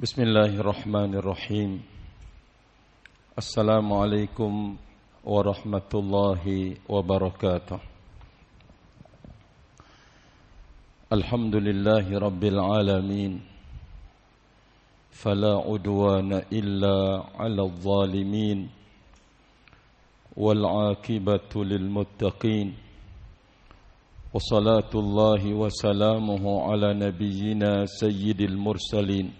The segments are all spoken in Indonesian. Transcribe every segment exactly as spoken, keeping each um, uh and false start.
Bismillahirrahmanirrahim. Assalamualaikum warahmatullahi wabarakatuh. Alhamdulillahi rabbil alamin. Fala udwana illa 'alal zalimin. Wal 'aqibatu lil muttaqin. Wassalatullahi wa salamuhu ala nabiyyina sayyidil mursalin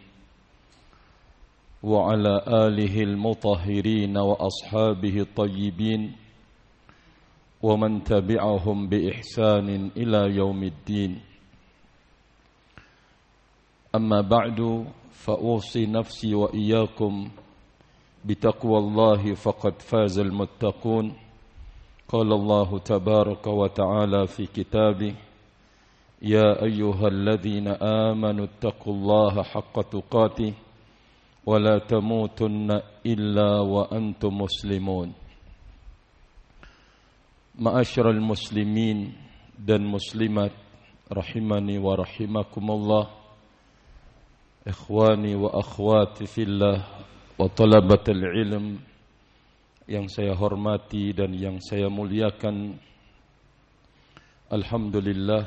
wa ala alihi al-mutahhirin wa ashabihi at-tayyibin wa man tabi'ahum bi ihsanin ila yaumiddin. Amma ba'du, fa usi nafsi wa iyyakum bi taqwallahi faqad fazal muttaqun. Qala Allah tabaraka wa ta'ala fi kitabih: Ya ayyuhalladzina amanu taqullaha haqqa tuqatih ولا تموتن إلا وأنتم مسلمون. Ma'asyiral muslimin dan muslimat rahimani wa rahimakumullah, ikhwani wa akhwati fillah wa talabatul ilm yang saya hormati dan yang saya muliakan. Alhamdulillah,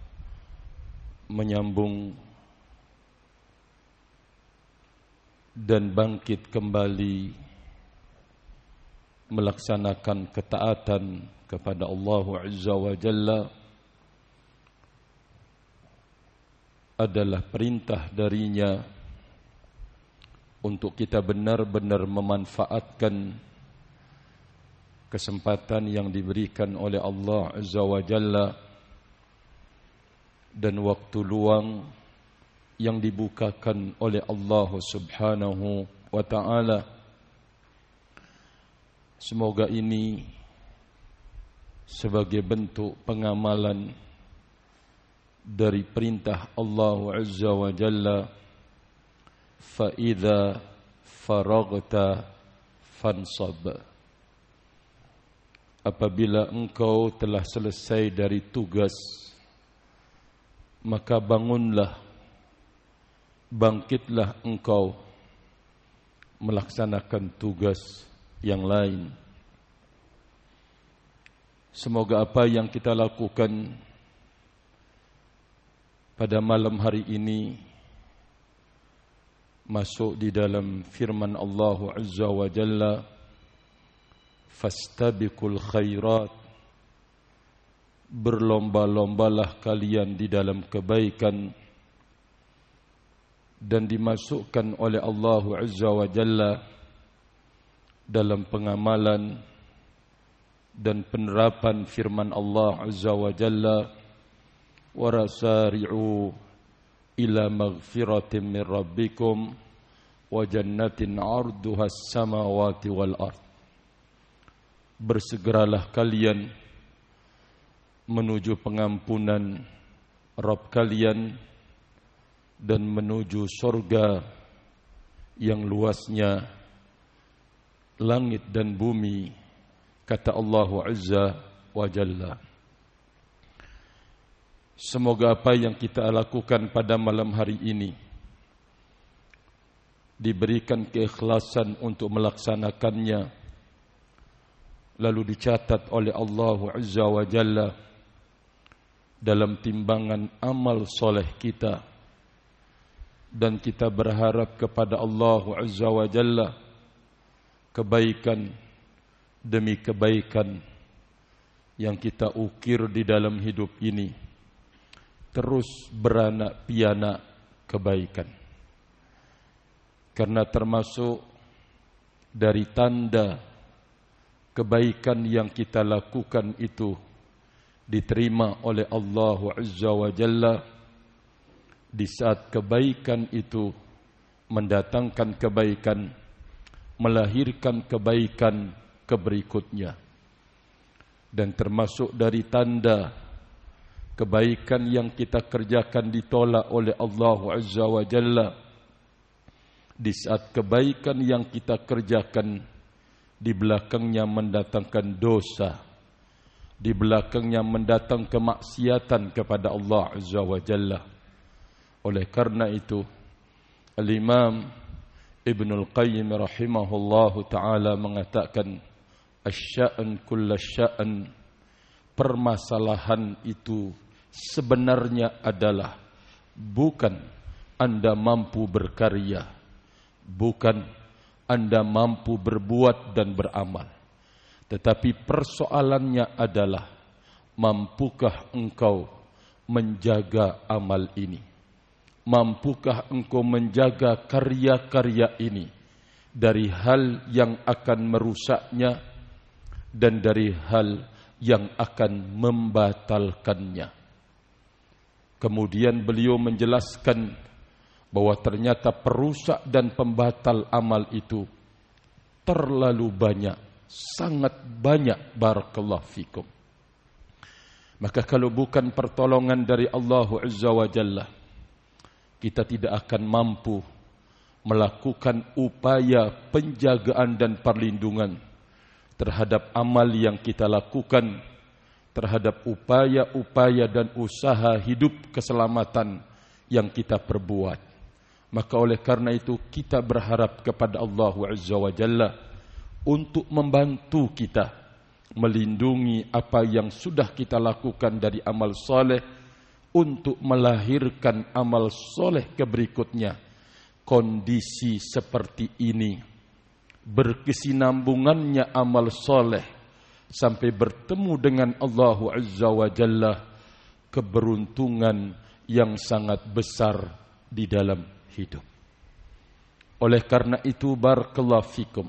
menyambung dan bangkit kembali melaksanakan ketaatan kepada Allah Azza wa Jalla adalah perintah darinya untuk kita benar-benar memanfaatkan kesempatan yang diberikan oleh Allah Azza wa Jalla dan waktu luang yang dibukakan oleh Allah Subhanahu wa ta'ala. Semoga ini sebagai bentuk pengamalan dari perintah Allah Azza wa Jalla, fa idza faragta fansab. Apabila engkau telah selesai dari tugas, maka bangunlah, bangkitlah engkau melaksanakan tugas yang lain. Semoga apa yang kita lakukan pada malam hari ini masuk di dalam firman Allah Azza wa Jalla, fastabiqul khairat, berlomba-lombalah kalian di dalam kebaikan, dan dimasukkan oleh Allah Azza wa Jalla dalam pengamalan dan penerapan firman Allah Azza wa Jalla, warasari'u ila maghfiratin min rabbikum wa jannatin 'arduha as-samawati wal ard. Bersegeralah kalian menuju pengampunan Rabb kalian dan menuju surga yang luasnya langit dan bumi, kata Allah Azza wa Jalla. Semoga apa yang kita lakukan pada malam hari ini diberikan keikhlasan untuk melaksanakannya, lalu dicatat oleh Allah Azza wa Jalla dalam timbangan amal soleh kita. Dan kita berharap kepada Allah Azza wa Jalla kebaikan demi kebaikan yang kita ukir di dalam hidup ini terus beranak pianak kebaikan. Karena termasuk dari tanda kebaikan yang kita lakukan itu diterima oleh Allah Azza wa Jalla, di saat kebaikan itu mendatangkan kebaikan, melahirkan kebaikan keberikutnya. Dan termasuk dari tanda kebaikan yang kita kerjakan ditolak oleh Allah Azza wa Jalla, di saat kebaikan yang kita kerjakan di belakangnya mendatangkan dosa, di belakangnya mendatang kemaksiatan kepada Allah Azza wa Jalla. Oleh karena itu, Al-Imam Ibnul Qayyim rahimahullahu ta'ala mengatakan, asy-sya'n kullu sya'n, permasalahan itu sebenarnya adalah bukan Anda mampu berkarya, bukan Anda mampu berbuat dan beramal, tetapi persoalannya adalah mampukah engkau menjaga amal ini? Mampukah engkau menjaga karya-karya ini dari hal yang akan merusaknya dan dari hal yang akan membatalkannya? Kemudian beliau menjelaskan bahwa ternyata perusak dan pembatal amal itu terlalu banyak, sangat banyak. Barakallahu fikum. Maka kalau bukan pertolongan dari Allah Azza wa Jalla, kita tidak akan mampu melakukan upaya penjagaan dan perlindungan terhadap amal yang kita lakukan, terhadap upaya-upaya dan usaha hidup keselamatan yang kita perbuat. Maka oleh karena itu kita berharap kepada Allah Azza wa Jalla untuk membantu kita melindungi apa yang sudah kita lakukan dari amal soleh, untuk melahirkan amal soleh keberikutnya. Kondisi seperti ini, berkesinambungannya amal soleh sampai bertemu dengan Allah Azza wa Jalla, keberuntungan yang sangat besar di dalam hidup. Oleh karena itu, barakallahu fikum,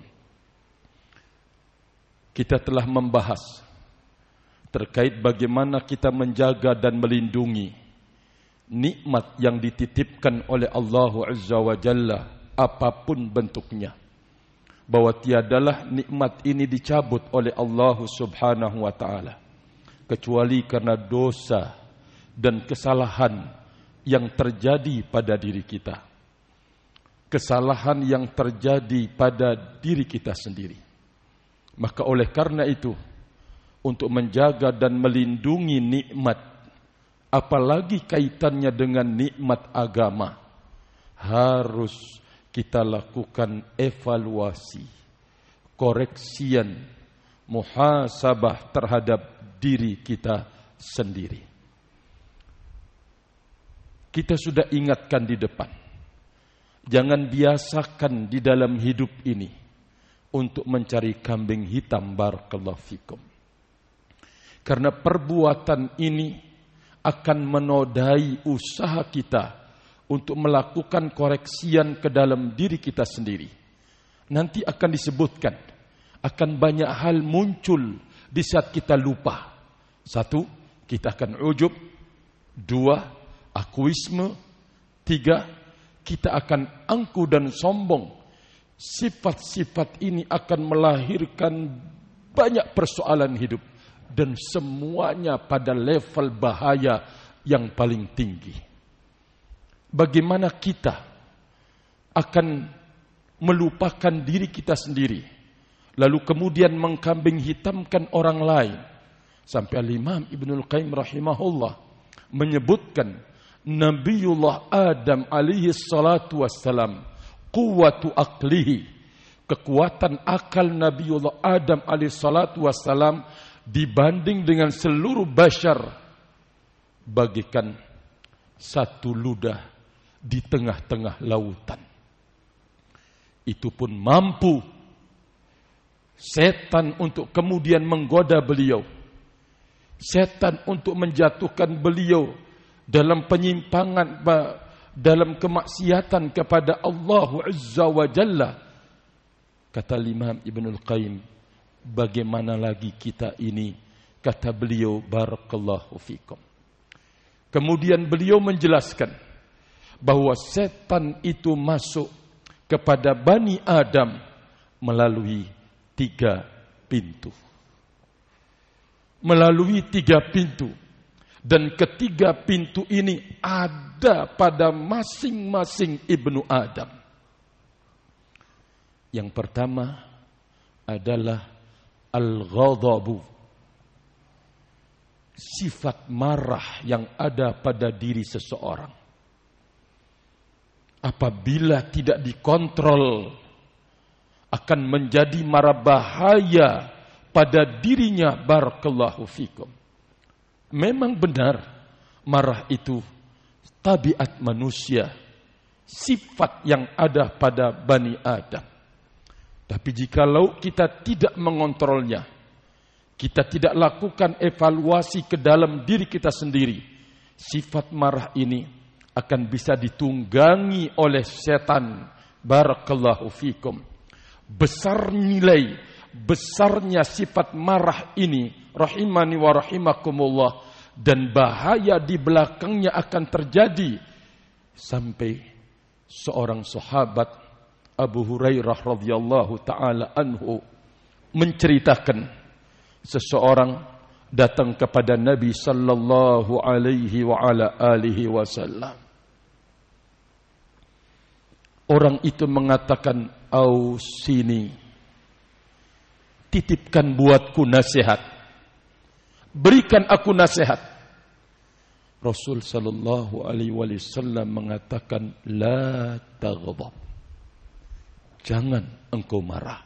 kita telah membahas terkait bagaimana kita menjaga dan melindungi nikmat yang dititipkan oleh Allah Azza wa Jalla, apapun bentuknya. Bahwa tiadalah nikmat ini dicabut oleh Allah Subhanahu wa ta'ala kecuali karena dosa dan kesalahan yang terjadi pada diri kita. Kesalahan yang terjadi pada diri kita sendiri. Maka oleh karena itu, untuk menjaga dan melindungi nikmat, apalagi kaitannya dengan nikmat agama, harus kita lakukan evaluasi, koreksian, muhasabah terhadap diri kita sendiri. Kita sudah ingatkan di depan, jangan biasakan di dalam hidup ini untuk mencari kambing hitam. Barakallahu fikum. Karena perbuatan ini akan menodai usaha kita untuk melakukan koreksian ke dalam diri kita sendiri. Nanti akan disebutkan, akan banyak hal muncul di saat kita lupa. Satu, kita akan ujub. Dua, akuisme. Tiga, kita akan angku dan sombong. Sifat-sifat ini akan melahirkan banyak persoalan hidup. Dan semuanya pada level bahaya yang paling tinggi. Bagaimana kita akan melupakan diri kita sendiri, lalu kemudian mengkambing hitamkan orang lain. Sampai Al-Imam Ibnul Qayyim rahimahullah menyebutkan, Nabiullah Adam alaihi salatu wassalam, quwwatu aqlihi, kekuatan akal Nabiullah Adam alaihi salatu wassalam dibanding dengan seluruh bashar, bagikan satu ludah di tengah-tengah lautan. Itu pun mampu setan untuk kemudian menggoda beliau, setan untuk menjatuhkan beliau dalam penyimpangan, dalam kemaksiatan kepada Allah Azza wa Jalla. Kata Imam Ibnul Qayyim, bagaimana lagi kita ini? Kata beliau, barakallahu fikum. Kemudian beliau menjelaskan bahwa setan itu masuk kepada Bani Adam melalui tiga pintu. Melalui tiga pintu. Dan ketiga pintu ini ada pada masing-masing Ibnu Adam. Yang pertama adalah al-ghadabu, sifat marah yang ada pada diri seseorang. apabila tidak dikontrol akan menjadi mara bahaya pada dirinya. Barakallahu fikum. Memang benar marah itu tabiat manusia, sifat yang ada pada Bani Adam. Tapi jikalau kita tidak mengontrolnya, kita tidak lakukan evaluasi ke dalam diri kita sendiri, sifat marah ini akan bisa ditunggangi oleh setan. Barakallahu fikum. Besar nilai, besarnya sifat marah ini, rahimani wa rahimakumullah, dan bahaya di belakangnya akan terjadi. Sampai seorang sahabat Abu Hurairah radhiyallahu taala anhu menceritakan, seseorang datang kepada Nabi sallallahu alaihi wa ala alihi wasallam. Orang itu mengatakan, "Ausini, titipkan buatku nasihat. Berikan aku nasihat." Rasul sallallahu alaihi wasallam mengatakan, "La taghdab." Jangan engkau marah.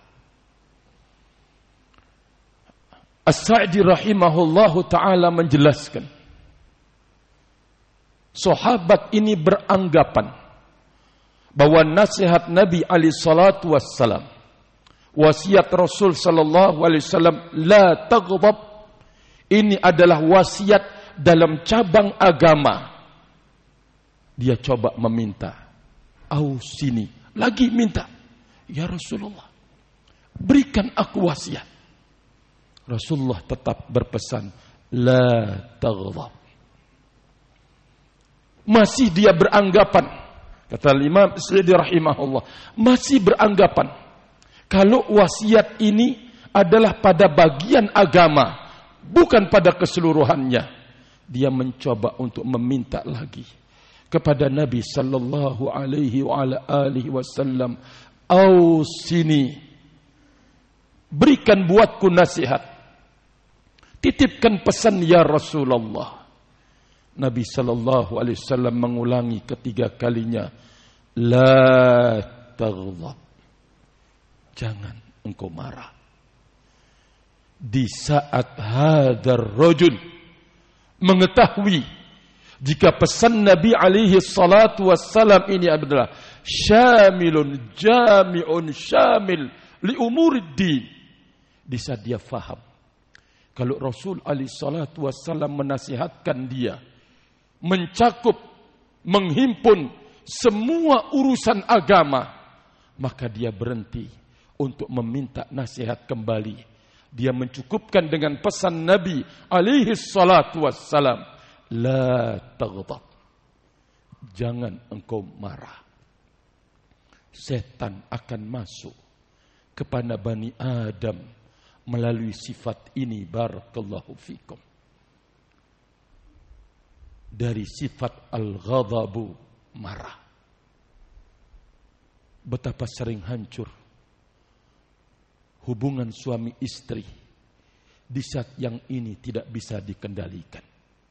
As-Sa'di rahimahullahu ta'ala menjelaskan, sahabat ini beranggapan bahwa nasihat Nabi alaihi salatu wassalam, wasiat Rasul sallallahu alaihi wasallam, la taghdab, ini adalah wasiat dalam cabang agama. Dia coba meminta, "Ausini," lagi minta, "Ya Rasulullah, berikan aku wasiat." Rasulullah tetap berpesan, la taghdab. Masih dia beranggapan, kata Imam Sa'di rahimahullah, masih beranggapan kalau wasiat ini adalah pada bagian agama, bukan pada keseluruhannya. Dia mencoba untuk meminta lagi kepada Nabi sallallahu alaihi wa ala alihi wasallam, "Ausini, berikan buatku nasihat. Titipkan pesan ya Rasulullah." Nabi sallallahu alaihi wasallam mengulangi ketiga kalinya, "La taghdab." Jangan engkau marah. Di saat hadzal rajul mengetahui jika pesan Nabi alaihi salatu wassalam ini adalah syamilun jami'un syamil li umuriddin, di saat dia faham kalau Rasul alaihi salatu wassalam menasihatkan dia mencakup, menghimpun semua urusan agama, maka dia berhenti untuk meminta nasihat kembali. Dia mencukupkan dengan pesan Nabi alaihi salatu wassalam, la taghdab. Jangan engkau marah. Setan akan masuk kepada Bani Adam melalui sifat ini, barakallahu fikum. Dari sifat al-ghadabu, marah. Betapa sering hancur hubungan suami istri di saat yang ini tidak bisa dikendalikan.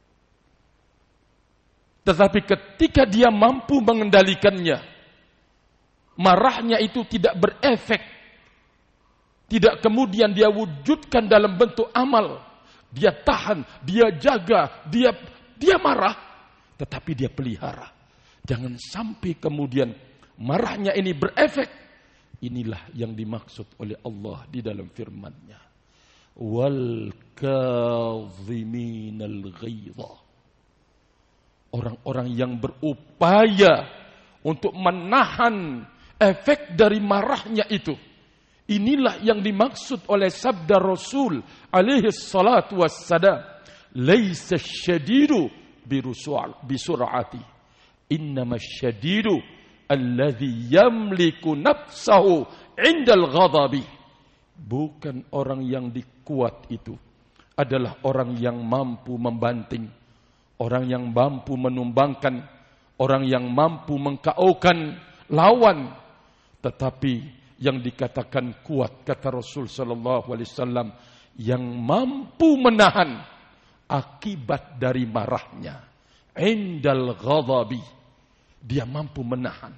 Tetapi ketika dia mampu mengendalikannya, marahnya itu tidak berefek. Tidak kemudian dia wujudkan dalam bentuk amal. Dia tahan, dia jaga, dia dia marah, tetapi dia pelihara. Jangan sampai kemudian marahnya ini berefek. Inilah yang dimaksud oleh Allah di dalam firman-Nya. Wal kadhiminal ghaidha. Orang-orang yang berupaya untuk menahan efek dari marahnya itu. Inilah yang dimaksud oleh sabda Rasul alaihi salatu wassalam, laisa syadidu bisur'ati, innama syadidu alladhi yamliku nafsahu indal ghadabi. Bukan orang yang dikuat itu adalah orang yang mampu membanting, orang yang mampu menumbangkan, orang yang mampu mengkaukan lawan. Tetapi yang dikatakan kuat, kata Rasul sallallahu alaihi wasallam, yang mampu menahan akibat dari marahnya. Indal ghadabi, dia mampu menahan.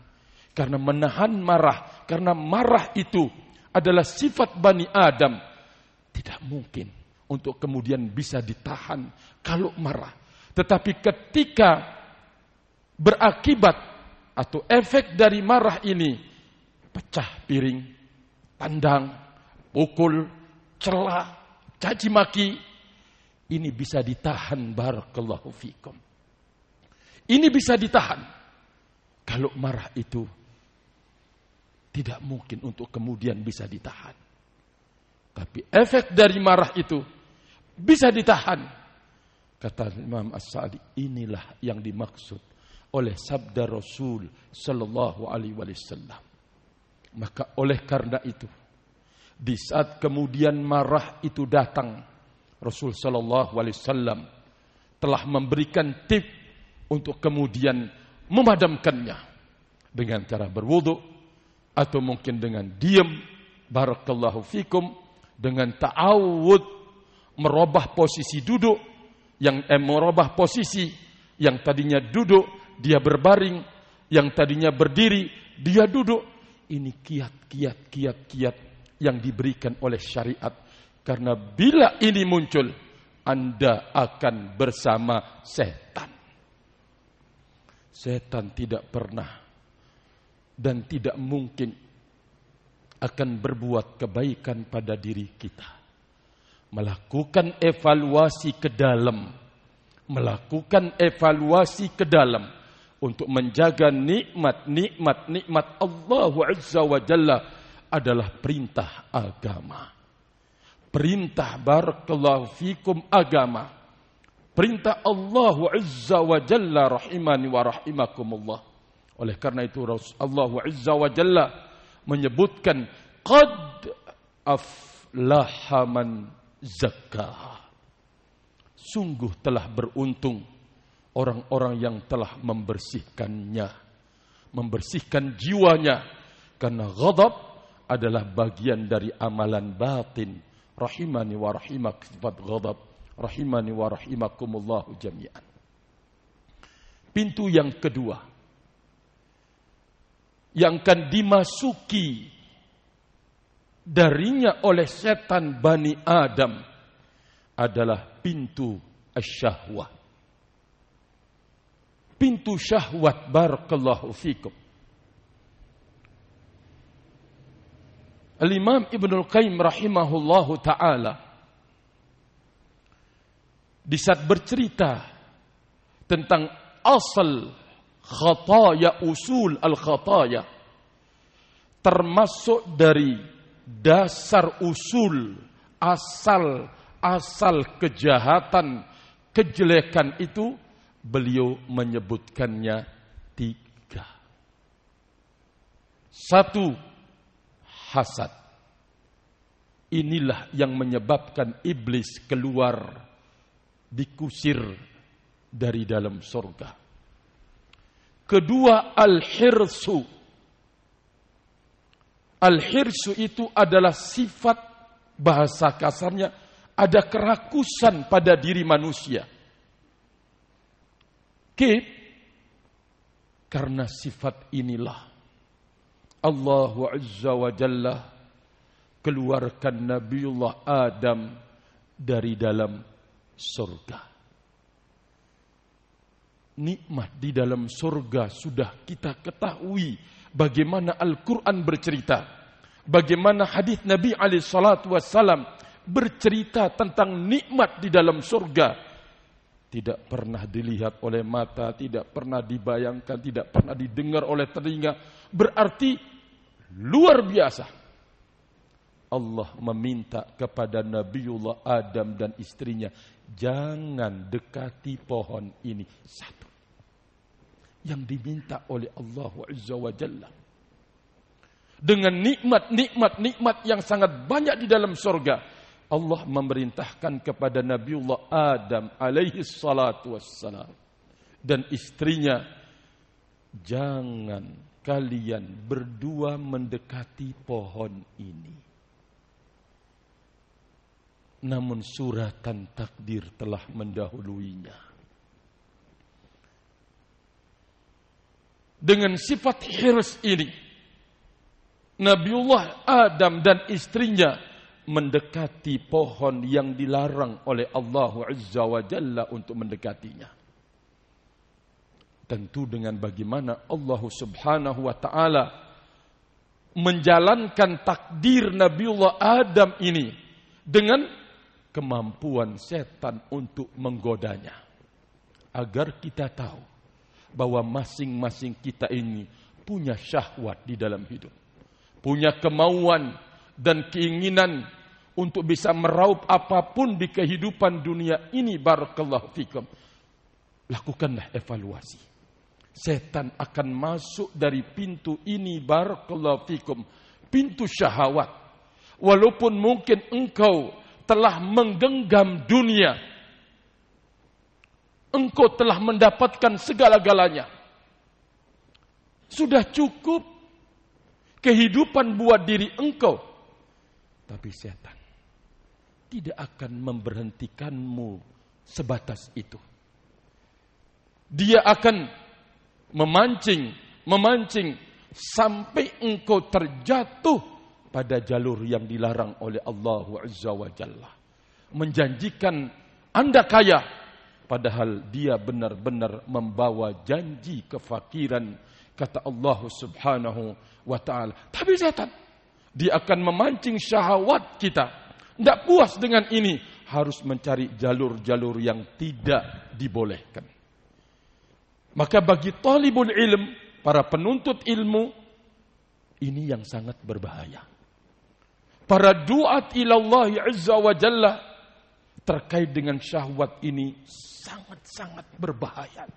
Karena menahan marah, karena marah itu adalah sifat Bani Adam. Tidak mungkin untuk kemudian bisa ditahan kalau marah. Tetapi ketika berakibat atau efek dari marah ini, pecah piring, tandang, pukul, cela, caci maki, ini bisa ditahan. Barakallahu fikum. Ini bisa ditahan. Kalau marah itu tidak mungkin untuk kemudian bisa ditahan. Tapi efek dari marah itu bisa ditahan. Kata Imam As-Sa'di, inilah yang dimaksud oleh sabda Rasul sallallahu alaihi wasallam. Maka oleh karena itu, di saat kemudian marah itu datang, Rasul sallallahu alaihi wasallam telah memberikan tip untuk kemudian memadamkannya dengan cara berwudu atau mungkin dengan diam, barakallahu fikum, dengan ta'awud, merubah posisi duduk, yang eh, merubah posisi yang tadinya duduk dia berbaring, yang tadinya berdiri dia duduk. Ini kiat-kiat kiat-kiat yang diberikan oleh syariat. Karena bila ini muncul, Anda akan bersama setan. Setan tidak pernah dan tidak mungkin akan berbuat kebaikan pada diri kita. Melakukan evaluasi ke dalam, melakukan evaluasi ke dalam untuk menjaga nikmat-nikmat nikmat Allah Azza wa Jalla adalah perintah agama. Perintah barakallahu fikum agama. Perintah Allah Azza wa Jalla rahimani wa rahimakumullah. Oleh karena itu Allah Azza wa Jalla menyebutkan qad aflaha man zakkaha. Sungguh telah beruntung orang-orang yang telah membersihkannya, membersihkan jiwanya, karena ghadab adalah bagian dari amalan batin. Rahimani wa rahimak, sifat ghadab, rahimani wa rahimakumullahu jami'an. Pintu yang kedua yang akan dimasuki darinya oleh setan Bani Adam adalah pintu asyahwat. Pintu syahwat, barakallahu fikum. Al-Imam Ibnul Qayyim rahimahullahu ta'ala di saat bercerita tentang asal khataya, usul al-khataya, termasuk dari dasar usul, asal asal kejahatan, kejelekan itu, beliau menyebutkannya tiga. Satu, hasad. Inilah yang menyebabkan iblis keluar, dikusir dari dalam surga. Kedua, al-hirsu. Al-hirsu itu adalah sifat, bahasa kasarnya, ada kerakusan pada diri manusia. Kib, karena sifat inilah Allah Azza wa Jalla keluarkan Nabiullah Adam dari dalam surga. Nikmat di dalam surga sudah kita ketahui. Bagaimana Al-Quran bercerita, bagaimana hadis Nabi alaihi salatu wassalam bercerita tentang nikmat di dalam surga. Tidak pernah dilihat oleh mata, tidak pernah dibayangkan, tidak pernah didengar oleh telinga. Berarti luar biasa. Allah meminta kepada Nabiullah Adam dan istrinya, jangan dekati pohon ini. Satu yang diminta oleh Allah Azza wa Jalla. Dengan nikmat-nikmat-nikmat yang sangat banyak di dalam surga, Allah memerintahkan kepada Nabiullah Adam alaihi salatu wassalam dan istrinya, jangan kalian berdua mendekati pohon ini. Namun suratan takdir telah mendahuluinya. dengan sifat hirs ini, Nabiullah Adam dan istrinya mendekati pohon yang dilarang oleh Allah Azza wa Jalla untuk mendekatinya. Tentu dengan bagaimana Allah Subhanahu wa Ta'ala menjalankan takdir Nabiullah Adam ini dengan kemampuan setan untuk menggodanya. Agar kita tahu bahwa masing-masing kita ini punya syahwat di dalam hidup. Punya kemauan dan keinginan untuk bisa meraup apapun di kehidupan dunia ini. Barakallahu fikum. Lakukanlah evaluasi. Setan akan masuk dari pintu ini. Barakallahu fikum. Pintu syahwat. Walaupun mungkin engkau telah menggenggam dunia, engkau telah mendapatkan segala-galanya, sudah cukup kehidupan buat diri engkau. Tapi setan tidak akan memberhentikanmu sebatas itu. Dia akan memancing, memancing sampai engkau terjatuh pada jalur yang dilarang oleh Allah Azza wa Jalla. Menjanjikan Anda kaya, padahal dia benar-benar membawa janji kefakiran, kata Allah Subhanahu wa Ta'ala. Tapi setan, dia akan memancing syahwat kita. Tidak puas dengan ini, harus mencari jalur-jalur yang tidak dibolehkan. Maka bagi talibul ilm, para penuntut ilmu, ini yang sangat berbahaya. Para duat ilallah Azza wa Jalla terkait dengan syahwat ini sangat-sangat berbahaya.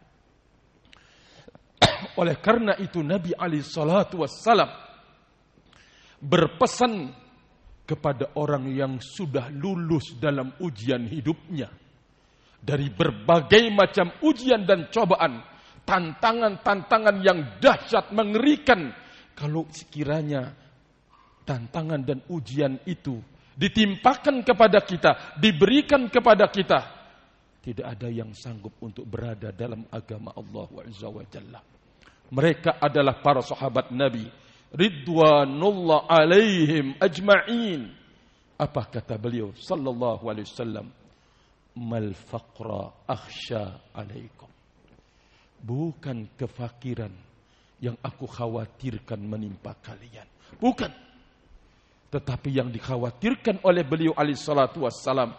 Oleh karena itu Nabi alaihi salatu wassalam berpesan kepada orang yang sudah lulus dalam ujian hidupnya, dari berbagai macam ujian dan cobaan, tantangan-tantangan yang dahsyat, mengerikan. Kalau sekiranya tantangan dan ujian itu ditimpakan kepada kita, diberikan kepada kita, tidak ada yang sanggup untuk berada dalam agama Allah Azza wa Jalla. Mereka adalah para sahabat Nabi ridwanullah alaihim ajma'in. Apa kata beliau sallallahu alaihi wasallam? Mal faqra akhsha alaikum. Bukan kefakiran yang aku khawatirkan menimpa kalian. Bukan. Tetapi yang dikhawatirkan oleh beliau alaihi salatu wassalam,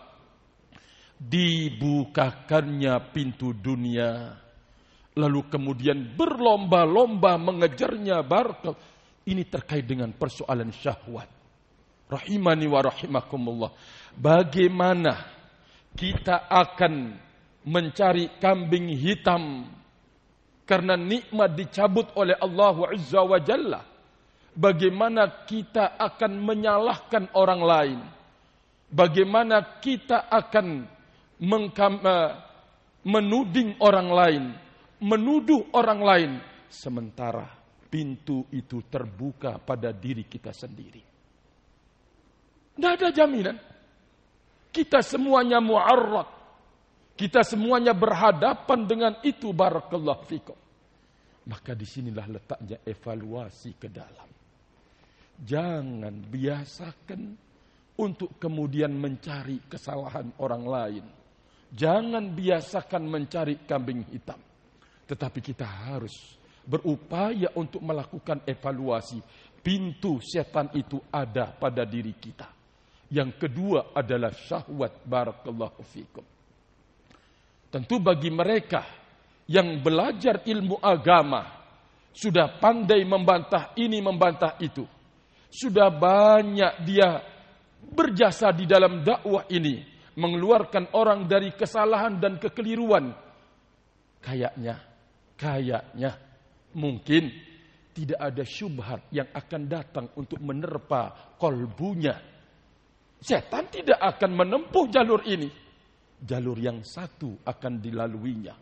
dibukakannya pintu dunia, lalu kemudian berlomba-lomba mengejarnya. Barakal. Ini terkait dengan persoalan syahwat. Rahimani wa rahimakumullah. Bagaimana kita akan mencari kambing hitam karena nikmat dicabut oleh Allah Azza wa Jalla? Bagaimana kita akan menyalahkan orang lain? Bagaimana kita akan mengkam, menuding orang lain, menuduh orang lain, sementara pintu itu terbuka pada diri kita sendiri? Tidak ada jaminan. Kita semuanya mu'arrad. Kita semuanya berhadapan dengan itu. Barakallahu fikum. Maka disinilah letaknya evaluasi ke dalam. Jangan biasakan untuk kemudian mencari kesalahan orang lain. Jangan biasakan mencari kambing hitam. Tetapi kita harus berupaya untuk melakukan evaluasi. Pintu setan itu ada pada diri kita. Yang kedua adalah syahwat. Barakallahu fikum. Tentu bagi mereka yang belajar ilmu agama, sudah pandai membantah ini, membantah itu, sudah banyak dia berjasa di dalam dakwah ini, mengeluarkan orang dari kesalahan dan kekeliruan. Kayaknya, kayaknya mungkin tidak ada syubhat yang akan datang untuk menerpa kolbunya. Setan tidak akan menempuh jalur ini. Jalur yang satu akan dilaluinya.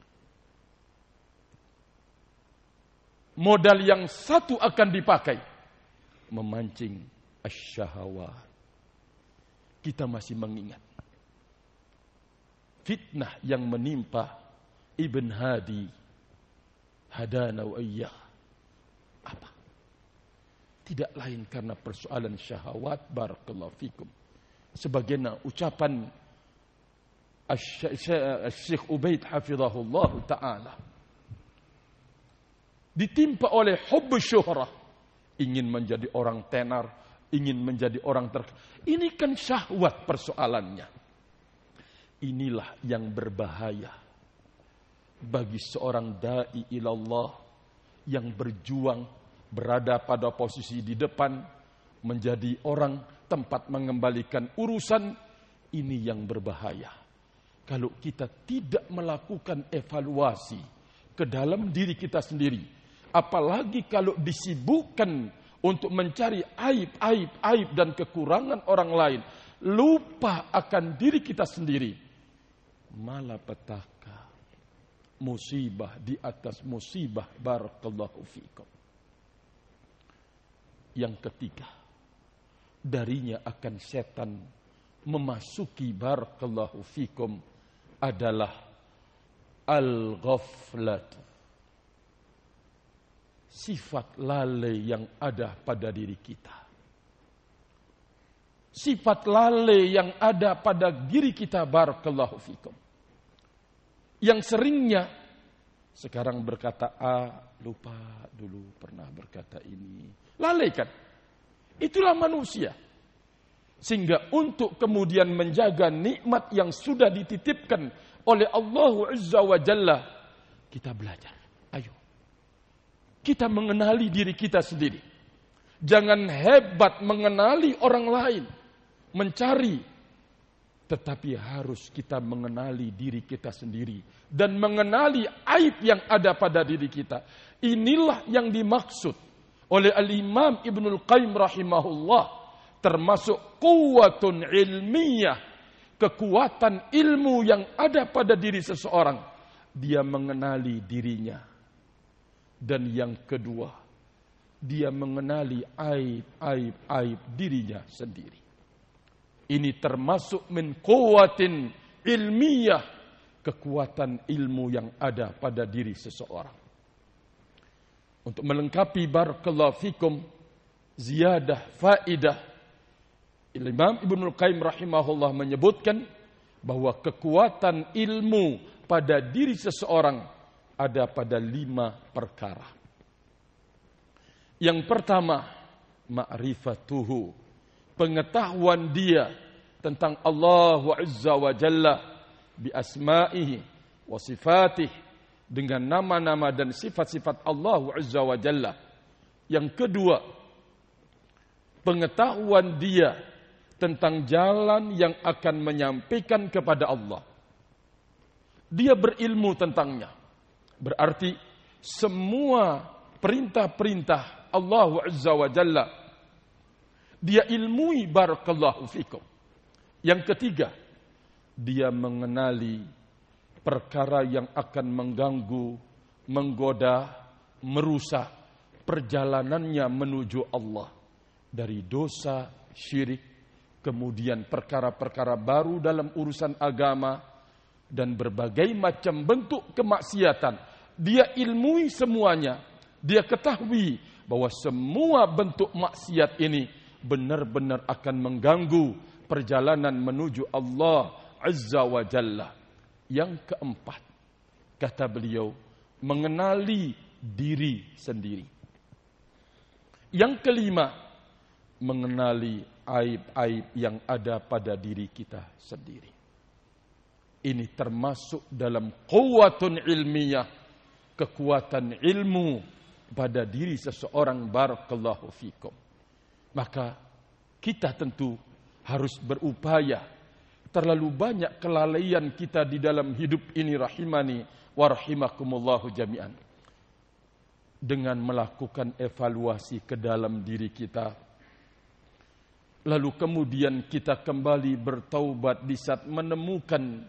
Modal yang satu akan dipakai. Memancing asyahawat. Kita masih mengingat fitnah yang menimpa Ibn Hadi hadana wa iyyah. Apa? Tidak lain karena persoalan syahwat. Barakallahu fikum. Sebagaimana ucapan Syekh Ubaid hafizahullah ta'ala, ditimpa oleh hubb syuhrah, ingin menjadi orang tenar, ingin menjadi orang ter. Ini kan syahwat persoalannya. Inilah yang berbahaya bagi seorang dai ilallah yang berjuang berada pada posisi di depan, menjadi orang tempat mengembalikan urusan. Ini yang berbahaya. Kalau kita tidak melakukan evaluasi ke dalam diri kita sendiri, apalagi kalau disibukkan untuk mencari aib-aib aib dan kekurangan orang lain, lupa akan diri kita sendiri, malapetaka, musibah di atas musibah. Barakallahu fikum. Yang ketiga, darinya akan setan memasuki, barakallahu fikum, adalah al-ghaflat, sifat lalai yang ada pada diri kita. Sifat lalai yang ada pada diri kita, barakallahu fikum, yang seringnya sekarang berkata A, lupa dulu pernah berkata ini. Lalai kan? Itulah manusia. Sehingga untuk kemudian menjaga nikmat yang sudah dititipkan oleh Allah Azza wa Jalla, kita belajar. Ayo, kita mengenali diri kita sendiri. Jangan hebat mengenali orang lain, mencari. Tetapi harus kita mengenali diri kita sendiri. Dan mengenali aib yang ada pada diri kita. Inilah yang dimaksud oleh Al-Imam Ibnul Qayyim rahimahullah. Termasuk kuwatun ilmiyah, kekuatan ilmu yang ada pada diri seseorang. Dia mengenali dirinya. Dan yang kedua, dia mengenali aib-aib-aib dirinya sendiri. Ini termasuk min kuwatin ilmiyah, kekuatan ilmu yang ada pada diri seseorang. Untuk melengkapi, barakallahu fikum, ziyadah faidah, Imam Ibnul Qayyim rahimahullah menyebutkan bahwa kekuatan ilmu pada diri seseorang ada pada lima perkara. Yang pertama, ma'rifatuhu, pengetahuan dia tentang Allah Azza wa Jalla bi asma'ihi wa sifatih, dengan nama-nama dan sifat-sifat Allah Azza wa Jalla. Yang kedua, pengetahuan dia tentang jalan yang akan menyampaikan kepada Allah. Dia berilmu tentangnya. Berarti semua perintah-perintah Allah Azza wa Jalla dia ilmui, barakallahu fikum. Yang ketiga, dia mengenali perkara yang akan mengganggu, menggoda, merusak perjalanannya menuju Allah. Dari dosa, syirik, kemudian perkara-perkara baru dalam urusan agama, dan berbagai macam bentuk kemaksiatan. Dia ilmui semuanya. Dia ketahui bahwa semua bentuk maksiat ini benar-benar akan mengganggu perjalanan menuju Allah Azza wa Jalla. Yang keempat, kata beliau, mengenali diri sendiri. Yang kelima, mengenali aib-aib yang ada pada diri kita sendiri. Ini termasuk dalam quwwatun ilmiyah, kekuatan ilmu pada diri seseorang, barakallahu fikum. Maka kita tentu harus berupaya. Terlalu banyak kelalaian kita di dalam hidup ini, rahimani wa rahimakumullahu jami'an. Dengan melakukan evaluasi ke dalam diri kita, lalu kemudian kita kembali bertaubat di saat menemukan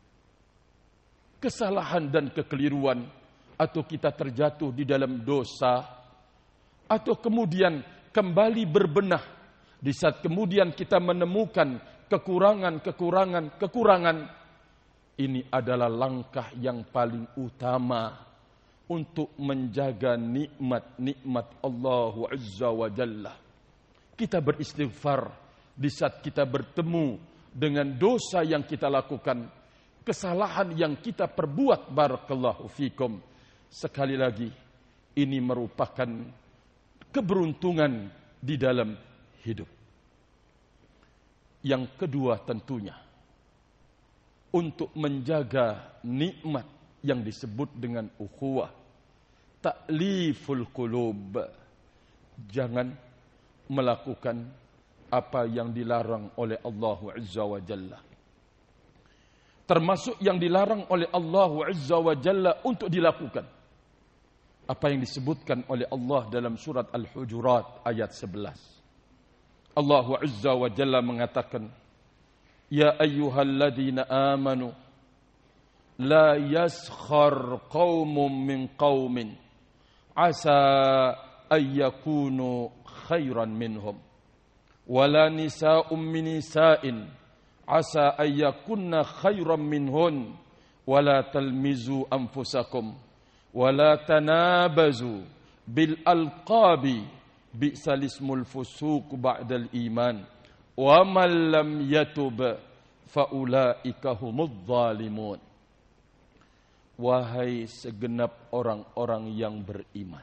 kesalahan dan kekeliruan, atau kita terjatuh di dalam dosa, atau kemudian kembali berbenah di saat kemudian kita menemukan kekurangan-kekurangan kekurangan. Ini adalah langkah yang paling utama untuk menjaga nikmat-nikmat Allah Azza wa Jalla. Kita beristighfar di saat kita bertemu dengan dosa yang kita lakukan, kesalahan yang kita perbuat. Barakallahu fikum. Sekali lagi, ini merupakan keberuntungan di dalam hidup. Yang kedua tentunya, untuk menjaga nikmat yang disebut dengan ukhuwah, ta'liful qulub. Jangan melakukan apa yang dilarang oleh Allah Azza wa Jalla. Termasuk yang dilarang oleh Allah Azza wa Jalla untuk dilakukan, apa yang disebutkan oleh Allah dalam surat Al-Hujurat ayat sebelas. Allah Azza wa Jalla mengatakan, Ya ayyuhalladzina amanu la yaskhar qaumun min qaumin asa ayyakunu khairan minhum wala nisa'un min nisa'in asa ayyakunna khairan minhun wala talmizu anfusakum wala tanabazu bil alqabi bi'sal ismul fusuq ba'dal iman wa man lam yatub fa ulaika humudz zalimun. Wahai segenap orang-orang yang beriman,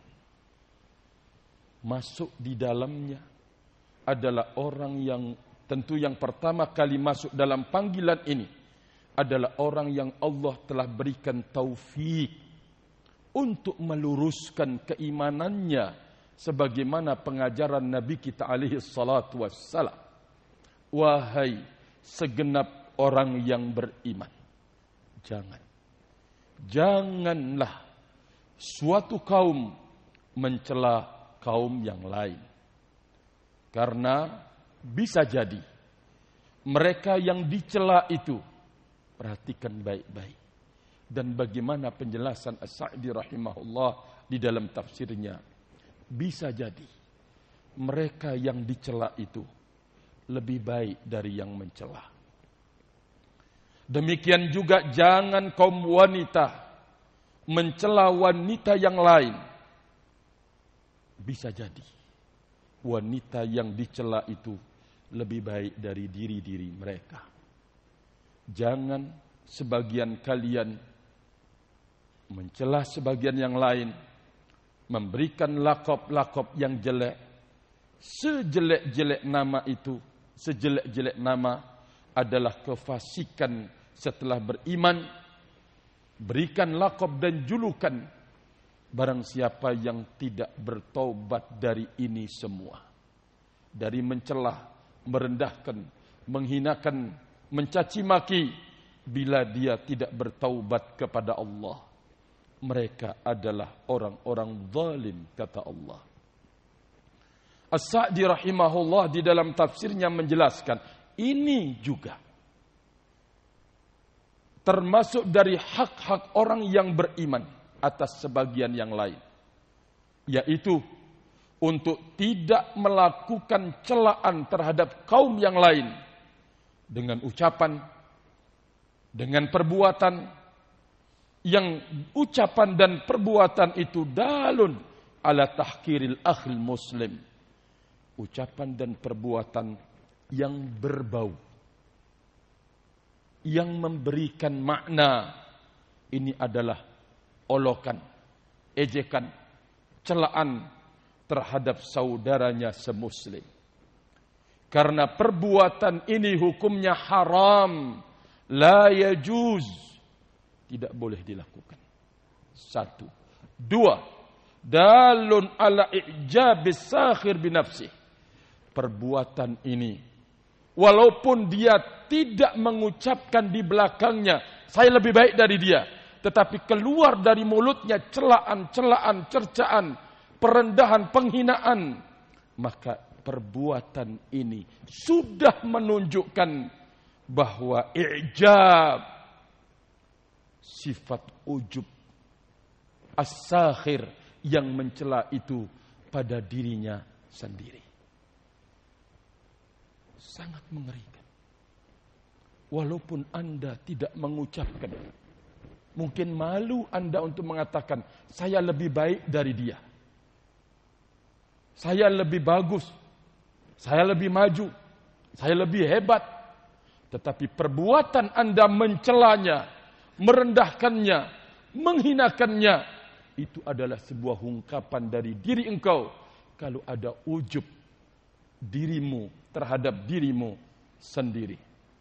masuk di dalamnya adalah orang yang tentu yang pertama kali masuk dalam panggilan ini adalah orang yang Allah telah berikan taufik untuk meluruskan keimanannya sebagaimana pengajaran Nabi kita alaihi salatu wassalam. Wahai segenap orang yang beriman, jangan janganlah suatu kaum mencela kaum yang lain, karena bisa jadi mereka yang dicela itu, perhatikan baik-baik. Dan bagaimana penjelasan As-Sa'di rahimahullah di dalam tafsirnya, bisa jadi mereka yang dicela itu lebih baik dari yang mencela. Demikian juga jangan kaum wanita mencela wanita yang lain. Bisa jadi wanita yang dicela itu lebih baik dari diri-diri mereka. Jangan sebagian kalian mencela sebagian yang lain, memberikan lakop-lakop yang jelek. Sejelek-jelek nama itu, sejelek-jelek nama adalah kefasikan setelah beriman. Berikan lakop dan julukan barang siapa yang tidak bertaubat dari ini semua, dari mencela, merendahkan, menghinakan, mencaci maki. Bila dia tidak bertaubat kepada Allah, mereka adalah orang-orang zalim, kata Allah. As-Sa'di rahimahullah di dalam tafsirnya menjelaskan, ini juga termasuk dari hak-hak orang yang beriman atas sebagian yang lain, yaitu untuk tidak melakukan celaan terhadap kaum yang lain dengan ucapan, dengan perbuatan yang ucapan dan perbuatan itu dalun ala tahkiril akhil muslim. Ucapan dan perbuatan yang berbau, yang memberikan makna ini adalah olokan, ejekan, celaan terhadap saudaranya semuslim. Karena perbuatan ini hukumnya haram, la yajuz, tidak boleh dilakukan. Satu. Dua, dalun ala i'jabis sakhir binafsih. Perbuatan ini, walaupun dia tidak mengucapkan di belakangnya, saya lebih baik dari dia, tetapi keluar dari mulutnya celaan-celaan, cercaan, perendahan, penghinaan, maka perbuatan ini sudah menunjukkan bahwa i'jab, sifat ujub, as-sakhir yang mencela itu pada dirinya sendiri. Sangat mengerikan. Walaupun Anda tidak mengucapkan, Mungkin malu Anda untuk mengatakan, saya lebih baik dari dia. Saya lebih bagus. Saya lebih maju. Saya lebih hebat. Tetapi perbuatan Anda mencelanya, merendahkannya, menghinakannya, itu adalah sebuah ungkapan dari diri engkau. Kalau ada ujub dirimu terhadap dirimu sendiri.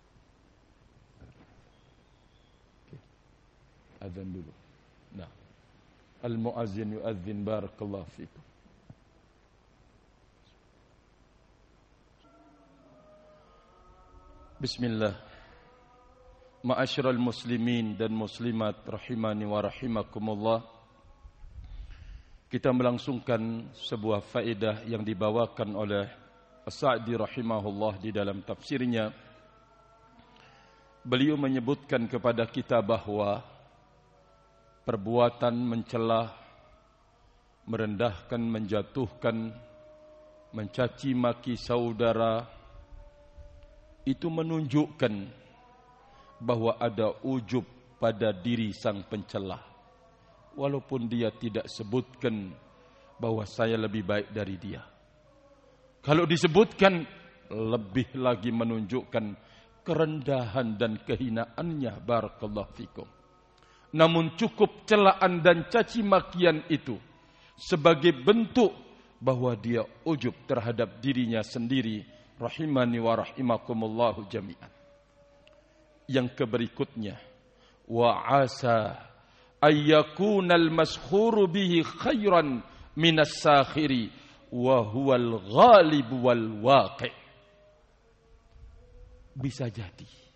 Azan dulu. Nah, al-muazzin yu'adzin, barakallahu fikum. Bismillah. Ma'asyiral muslimin dan muslimat rahimani wa rahimakumullah. Kita melangsungkan sebuah faedah yang dibawakan oleh As-Sa'di rahimahullah di dalam tafsirnya. Beliau menyebutkan kepada kita bahwa perbuatan mencela, merendahkan, menjatuhkan, mencaci maki saudara, itu menunjukkan bahwa ada ujub pada diri sang pencela. Walaupun dia tidak sebutkan bahwa saya lebih baik dari dia. Kalau disebutkan, lebih lagi menunjukkan kerendahan dan kehinaannya, barakallahu fikum. Namun cukup celaan dan caci makian itu sebagai bentuk bahwa dia ujub terhadap dirinya sendiri, rahimani wa rahimakumullahu jami'an. Yang keberikutnya, wa asa ayyakunal maskhuru bihi khairan minas sakhiri wa huwal ghalib wal waqi'. Bisa jadi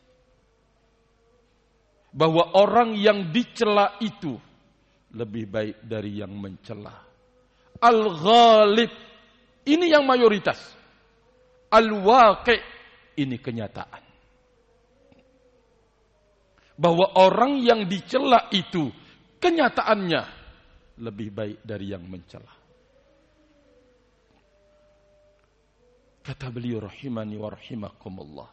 bahwa orang yang dicela itu lebih baik dari yang mencela. Al-ghalib, ini yang mayoritas. Al-waqi', ini kenyataan. Bahwa orang yang dicela itu kenyataannya lebih baik dari yang mencela. Kata beliau rahimani wa rahimakumullah,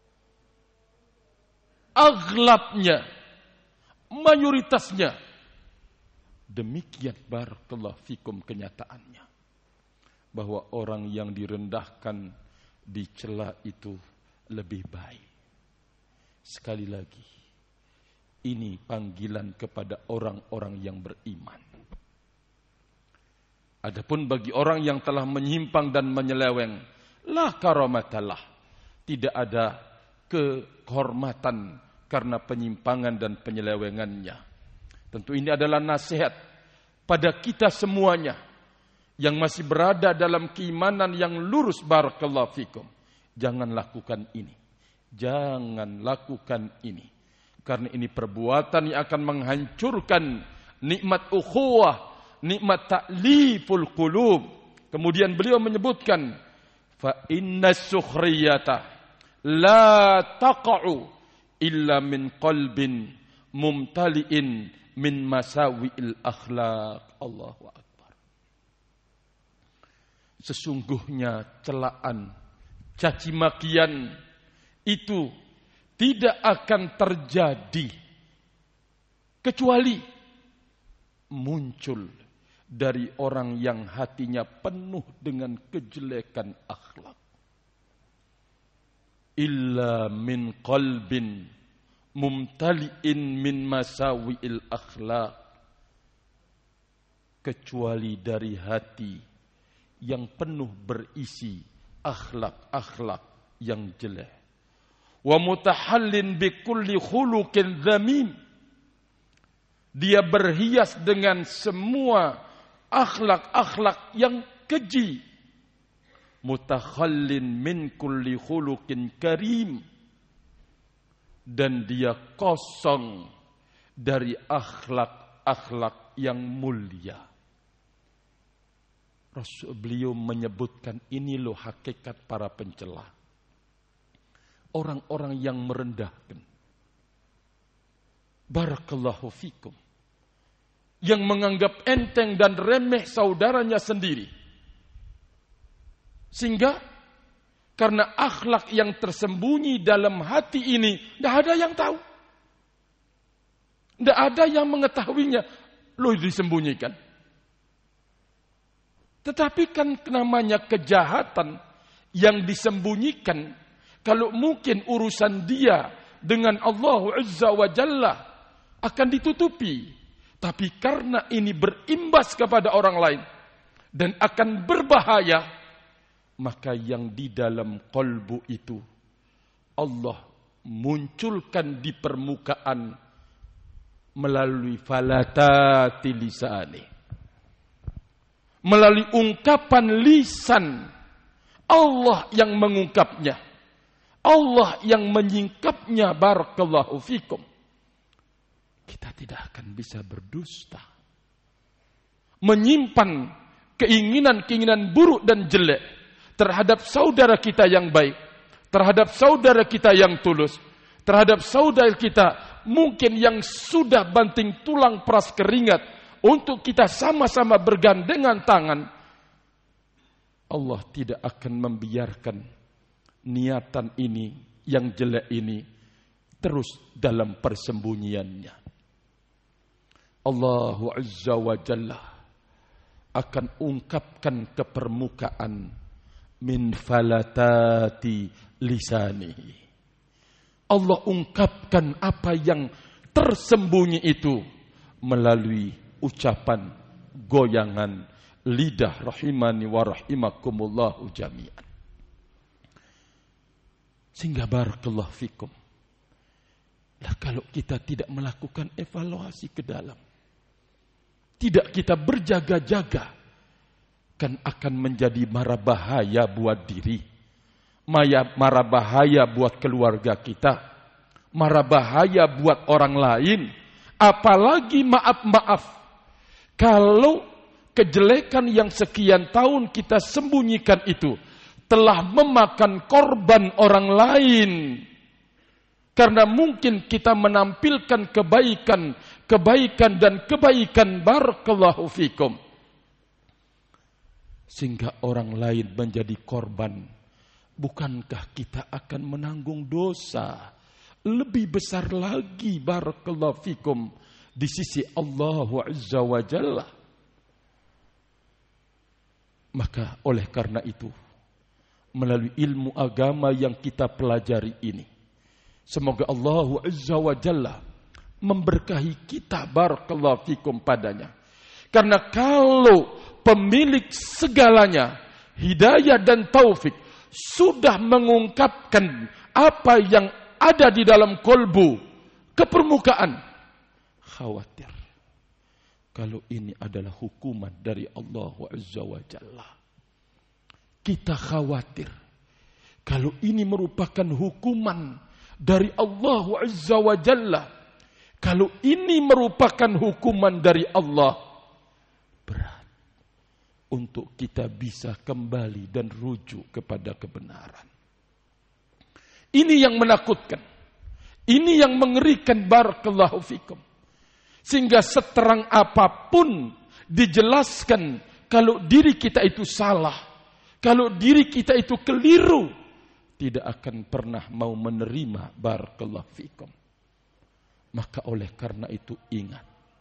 aghlabnya, mayoritasnya, demikian barakallahu fikum kenyataannya. Bahwa orang yang direndahkan, dicela itu lebih baik. Sekali lagi, ini panggilan kepada orang-orang yang beriman. Adapun bagi orang yang telah menyimpang dan menyeleweng, la karamatalah, tidak ada kehormatan karena penyimpangan dan penyelewengannya. Tentu ini adalah nasihat pada kita semuanya yang masih berada dalam keimanan yang lurus, barakallahu fikum. Jangan lakukan ini. Jangan lakukan ini. Karena ini perbuatan yang akan menghancurkan nikmat ukhuwah, nikmat ta'liful qulub. Kemudian beliau menyebutkan, fa inna sukhriyata la taqa'u illa min qalbin mumtali'in min masawi'il akhlaq. Allahu akbar. Sesungguhnya celaan, caci makian itu tidak akan terjadi kecuali muncul dari orang yang hatinya penuh dengan kejelekan akhlak. Illa min qalbin mumtali'in min masawi'il akhlaq, kecuali dari hati yang penuh berisi akhlak-akhlak yang jelek. Wa mutahallin bi kulli khuluqin dzamim, dia berhias dengan semua akhlak-akhlak yang keji. Mutakhallin min kulli khuluqin karim, dan dia kosong dari akhlak-akhlak yang mulia. Rasul beliau menyebutkan ini loh hakikat para pencela. Orang-orang yang merendahkan. Barakallahu fikum. Yang menganggap enteng dan remeh saudaranya sendiri. Sehingga karena akhlak yang tersembunyi dalam hati ini, tidak ada yang tahu. Tidak ada yang mengetahuinya. Loh, disembunyikan. Tetapi kan namanya kejahatan yang disembunyikan. Kalau mungkin urusan dia dengan Allah Azza wa Jalla akan ditutupi. Tapi karena ini berimbas kepada orang lain dan akan berbahaya, maka yang di dalam qalbu itu Allah munculkan di permukaan melalui falatati lisani, melalui ungkapan lisan. Allah yang mengungkapnya, Allah yang menyingkapnya. Barakallahu fikum. Kita tidak akan bisa berdusta, menyimpan keinginan-keinginan buruk dan jelek terhadap saudara kita yang baik, terhadap saudara kita yang tulus, terhadap saudara kita mungkin yang sudah banting tulang peras keringat untuk kita sama-sama bergandengan tangan. Allah tidak akan membiarkan niatan ini yang jelek ini terus dalam persembunyiannya. Allah Azza wa Jalla akan ungkapkan ke permukaan min falatati lisanihi. Allah ungkapkan apa yang tersembunyi itu melalui ucapan goyangan lidah. Rahimani wa rahimakumullahu jami'an. Sehingga barakallahu fikum. Lah kalau kita tidak melakukan evaluasi ke dalam, tidak kita berjaga-jaga, kan akan menjadi mara bahaya buat diri, mara bahaya buat keluarga kita, mara bahaya buat orang lain. Apalagi maaf-maaf, kalau kejelekan yang sekian tahun kita sembunyikan itu telah memakan korban orang lain. Karena mungkin kita menampilkan kebaikan, kebaikan dan kebaikan. Barakallahu fikum. Sehingga orang lain menjadi korban. Bukankah kita akan menanggung dosa lebih besar lagi, barakallahu fikum, di sisi Allah Azza wa Jalla? Maka oleh karena itu, melalui ilmu agama yang kita pelajari ini, semoga Allah Azza wa Jalla memberkahi kita, barakallahu fikum, padanya. Karena kalau pemilik segalanya, hidayah dan taufik, sudah mengungkapkan apa yang ada di dalam kolbu ke permukaan, khawatir kalau ini adalah hukuman dari Allah Azza wa Jalla. Kita khawatir kalau ini merupakan hukuman dari Allah Azza wa Jalla. Kalau ini merupakan hukuman dari Allah, berat untuk kita bisa kembali dan rujuk kepada kebenaran. Ini yang menakutkan. Ini yang mengerikan, barakallahu fikum. Sehingga seterang apapun dijelaskan kalau diri kita itu salah, kalau diri kita itu keliru, tidak akan pernah mau menerima, barakallahu fikum. Maka oleh karena itu ingat,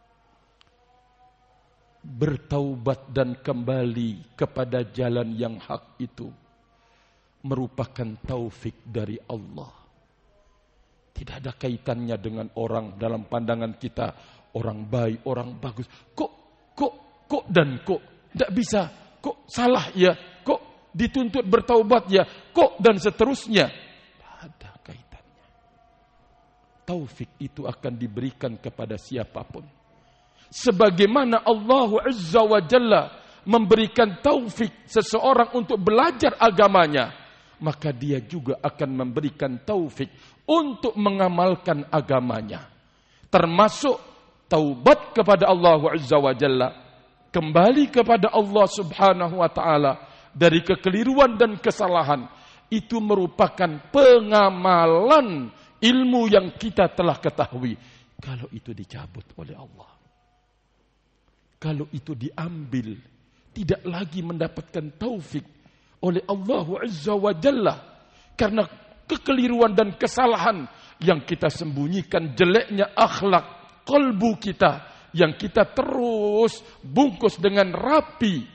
bertaubat dan kembali kepada jalan yang hak itu merupakan taufik dari Allah. Tidak ada kaitannya dengan orang dalam pandangan kita, orang baik, orang bagus. Kok, kok, kok dan kok. Tidak bisa. Kok salah ya? Kok dituntut bertaubat ya? Kok dan seterusnya. Tidak ada kaitannya. Taufik itu akan diberikan kepada siapapun. Sebagaimana Allah Azza wa Jalla memberikan taufik seseorang untuk belajar agamanya, maka dia juga akan memberikan taufik untuk mengamalkan agamanya. Termasuk taubat kepada Allah Azza wa Jalla, kembali kepada Allah Subhanahu wa taala dari kekeliruan dan kesalahan, itu merupakan pengamalan ilmu yang kita telah ketahui. Kalau itu dicabut oleh Allah, kalau itu diambil, tidak lagi mendapatkan taufik oleh Allah Azza wa Jalla karena kekeliruan dan kesalahan yang kita sembunyikan, jeleknya akhlak, kolbu kita yang kita terus bungkus dengan rapi.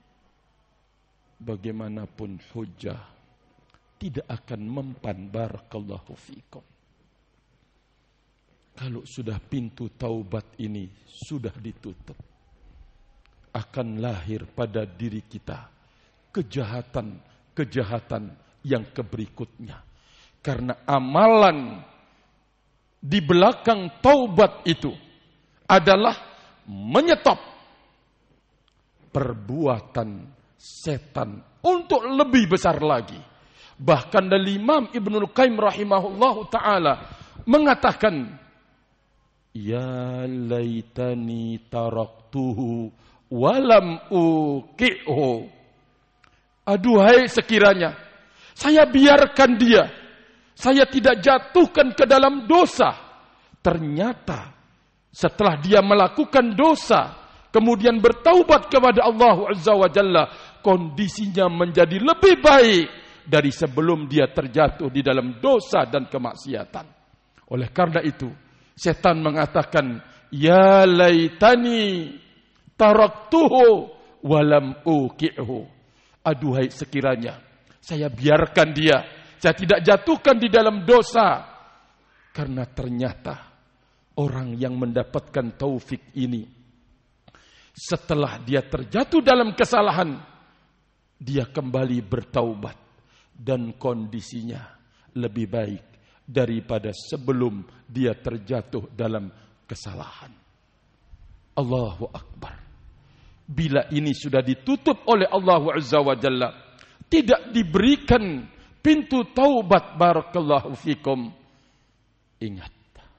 Bagaimanapun hujah tidak akan mempan. Barakallahu fikum. Kalau sudah pintu taubat ini sudah ditutup, akan lahir pada diri kita kejahatan-kejahatan yang keberikutnya. Karena amalan di belakang taubat itu adalah menyetop perbuatan setan untuk lebih besar lagi. Bahkan dari Imam Ibnul Qayyim rahimahullahu ta'ala mengatakan, ya laitani taraktuhu walam uqi'hu. Aduhai sekiranya saya biarkan dia, saya tidak jatuhkan ke dalam dosa. Ternyata setelah dia melakukan dosa, kemudian bertaubat kepada Allah Azza wa Jalla, kondisinya menjadi lebih baik dari sebelum dia terjatuh di dalam dosa dan kemaksiatan. Oleh karena itu, setan mengatakan, ya laitani taraktuhu walam uqi'hu. Aduhai sekiranya saya biarkan dia, saya tidak jatuhkan di dalam dosa. Karena ternyata orang yang mendapatkan taufik ini, setelah dia terjatuh dalam kesalahan, dia kembali bertaubat dan kondisinya lebih baik daripada sebelum dia terjatuh dalam kesalahan. Allahu Akbar. Bila ini sudah ditutup oleh Allah Azza wa Jalla, tidak diberikan pintu taubat, barakallahu fikum, ingat,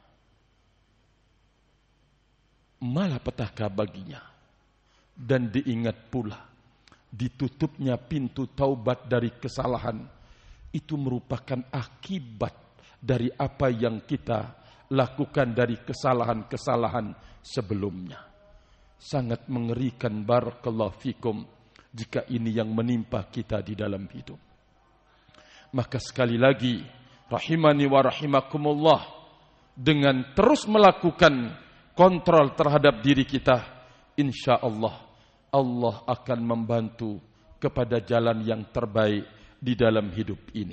malapetaka baginya. Dan diingat pula, ditutupnya pintu taubat dari kesalahan itu merupakan akibat dari apa yang kita lakukan dari kesalahan-kesalahan sebelumnya. Sangat mengerikan, barakallahu fikum, jika ini yang menimpa kita di dalam hidup. Maka sekali lagi, rahimani wa rahimakumullah, dengan terus melakukan kontrol terhadap diri kita, insya Allah, Allah akan membantu kepada jalan yang terbaik di dalam hidup ini.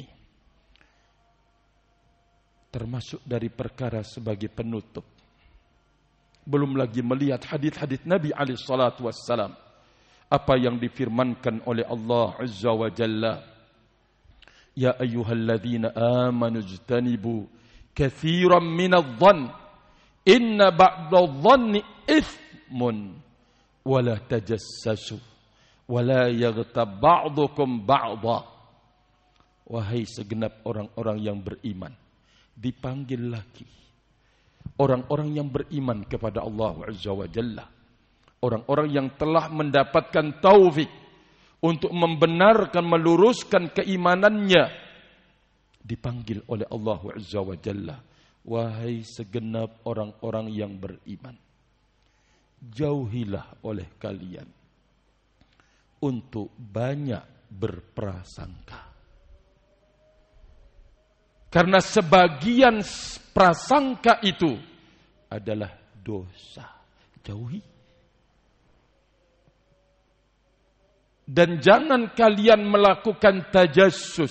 Termasuk dari perkara sebagai penutup, belum lagi melihat hadis-hadis Nabi alaihi salatu wassalam, apa yang difirmankan oleh Allah Azza wa Jalla, ya ayyuhalladzina amanu ijtanibu katsiran minadh-dhann inna ba'dadh-dhanni itsmun wa la tajassasu wa la yaghtab ba'dukum ba'dha. Wahai segenap orang-orang yang beriman, dipanggil lagi orang-orang yang beriman kepada Allah Azza wa Jalla, orang-orang yang telah mendapatkan taufik untuk membenarkan, meluruskan keimanannya, dipanggil oleh Allah Azza wa Jalla, wahai segenap orang-orang yang beriman, jauhilah oleh kalian untuk banyak berprasangka. Karena sebagian prasangka itu adalah dosa. Jauhi. Dan jangan kalian melakukan tajassus,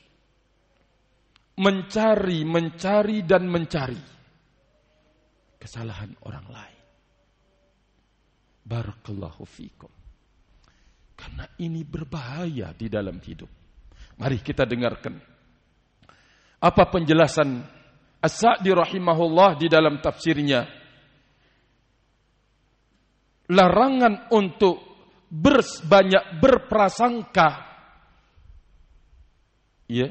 mencari, mencari dan mencari kesalahan orang lain. Barakallahu fikum. Karena ini berbahaya di dalam hidup. Mari kita dengarkan apa penjelasan As-Sa'di rahimahullah di dalam tafsirnya. Larangan untuk berbanyak berprasangka, ya,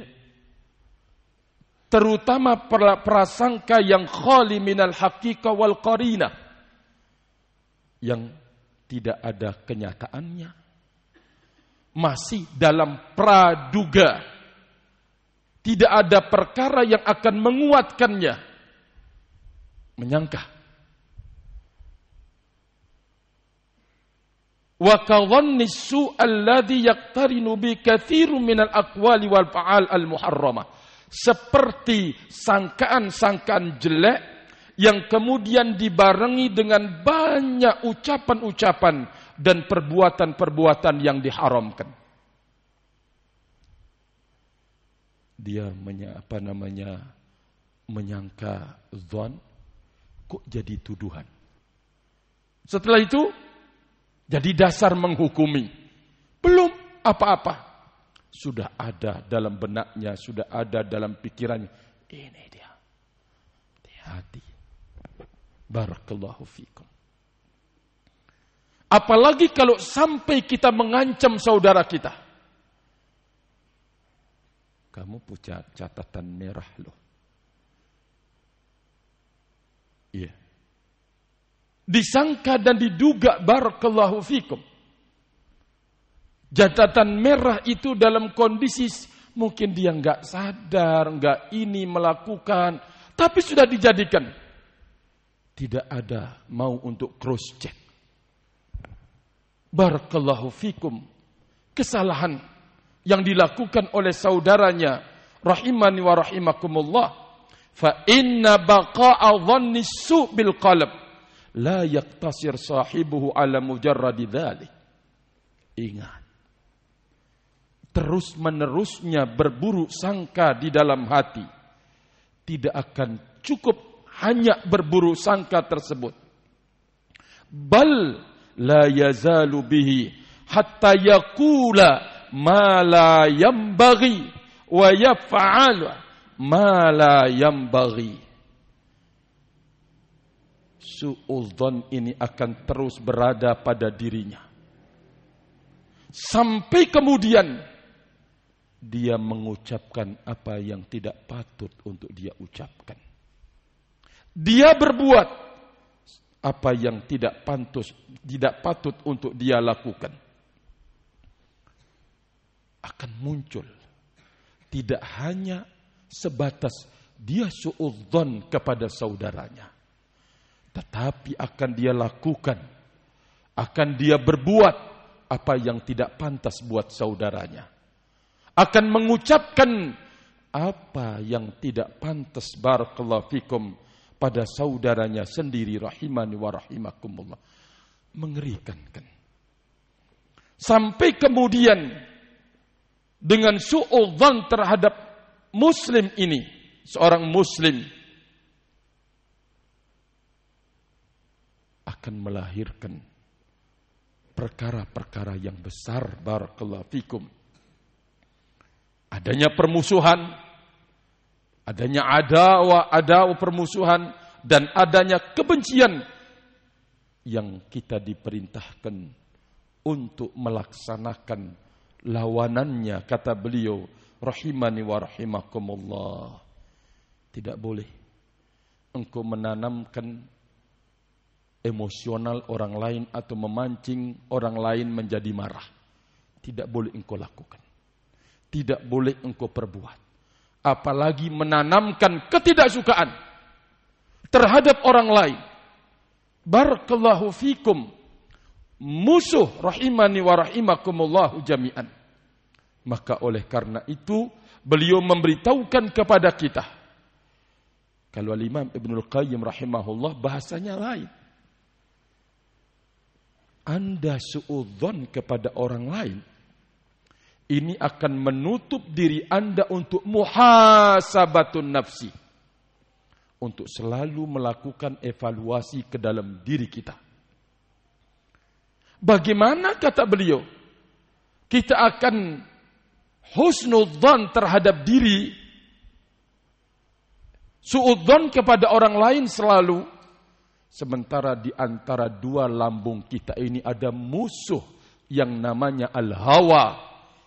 terutama prasangka yang khali minal haqiqah wal qarinah, yang tidak ada kenyataannya, masih dalam praduga. Tidak ada perkara yang akan menguatkannya. Menyangka. Wa kadhanni su'al alladhi yaqtarinu bi katsirun minal aqwali wal fa'al al muharramah. Seperti sangkaan-sangkaan jelek yang kemudian dibarengi dengan banyak ucapan-ucapan dan perbuatan-perbuatan yang diharamkan. Dia menya, apa namanya menyangka zon, kok jadi tuduhan. Setelah itu jadi dasar menghukumi. Belum apa-apa. Sudah ada dalam benaknya, sudah ada dalam pikirannya. Ini dia. Hati-hati. Barakallahu fikum. Apalagi kalau sampai kita mengancam saudara kita. Kamu punya catatan merah loh. Iya. Disangka dan diduga barakallahu fikum. Catatan merah itu dalam kondisi mungkin dia enggak sadar, enggak ini melakukan, tapi sudah dijadikan. Tidak ada mau untuk cross check. Barakallahu fikum. Kesalahan yang dilakukan oleh saudaranya rahimani wa rahimakumullah. Fa inna baqa'a dhanni su' bil qalb la yaktasir sahibuhu ala mujarradi dzalik. Ingat. Terus menerusnya berburuk sangka di dalam hati tidak akan cukup hanya berburuk sangka tersebut. Bal la yazalu bihi hatta yaqula ma la yambaghi wa yaf'al ma la yambaghi. Su'udzon ini akan terus berada pada dirinya. Sampai kemudian dia mengucapkan apa yang tidak patut untuk dia ucapkan. Dia berbuat apa yang tidak pantas, tidak patut untuk dia lakukan. Akan muncul. Tidak hanya sebatas dia su'udzon kepada saudaranya. Tetapi akan dia lakukan. Akan dia berbuat apa yang tidak pantas buat saudaranya. Akan mengucapkan apa yang tidak pantas barakallahu fikum pada saudaranya sendiri rahimani wa rahimakumullah. Mengerikan kan. Sampai kemudian dengan su'udzan terhadap muslim ini, seorang muslim akan melahirkan perkara-perkara yang besar barakallahu fikum. Adanya permusuhan, adanya adawa, adawa permusuhan, dan adanya kebencian yang kita diperintahkan untuk melaksanakan lawanannya, kata beliau, rahimani wa rahimakumullah. Tidak boleh engkau menanamkan emosional orang lain atau memancing orang lain menjadi marah. Tidak boleh engkau lakukan. Tidak boleh engkau perbuat. Apalagi menanamkan ketidaksukaan terhadap orang lain. Barakallahu fikum. Musuh rahimani wa rahimakumullahu jami'an. Maka oleh karena itu beliau memberitahukan kepada kita. Kalau Imam Ibnul Qayyim rahimahullah bahasanya lain. Anda su'udzon kepada orang lain, ini akan menutup diri Anda untuk muhasabatun nafsi. Untuk selalu melakukan evaluasi ke dalam diri kita. Bagaimana kata beliau? Kita akan husnudzan terhadap diri. Su'udzan kepada orang lain selalu. Sementara di antara dua lambung kita ini ada musuh yang namanya al-hawa.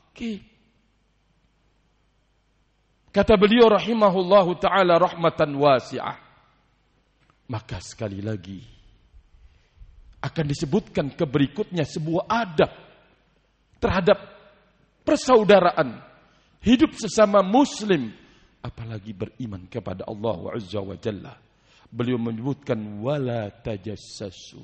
Kata beliau rahimahullahu ta'ala rahmatan wasi'ah. Maka sekali lagi akan disebutkan ke berikutnya sebuah adab terhadap persaudaraan, hidup sesama muslim, apalagi beriman kepada Allah Azza wa Jalla. Beliau menyebutkan wala tajassasu.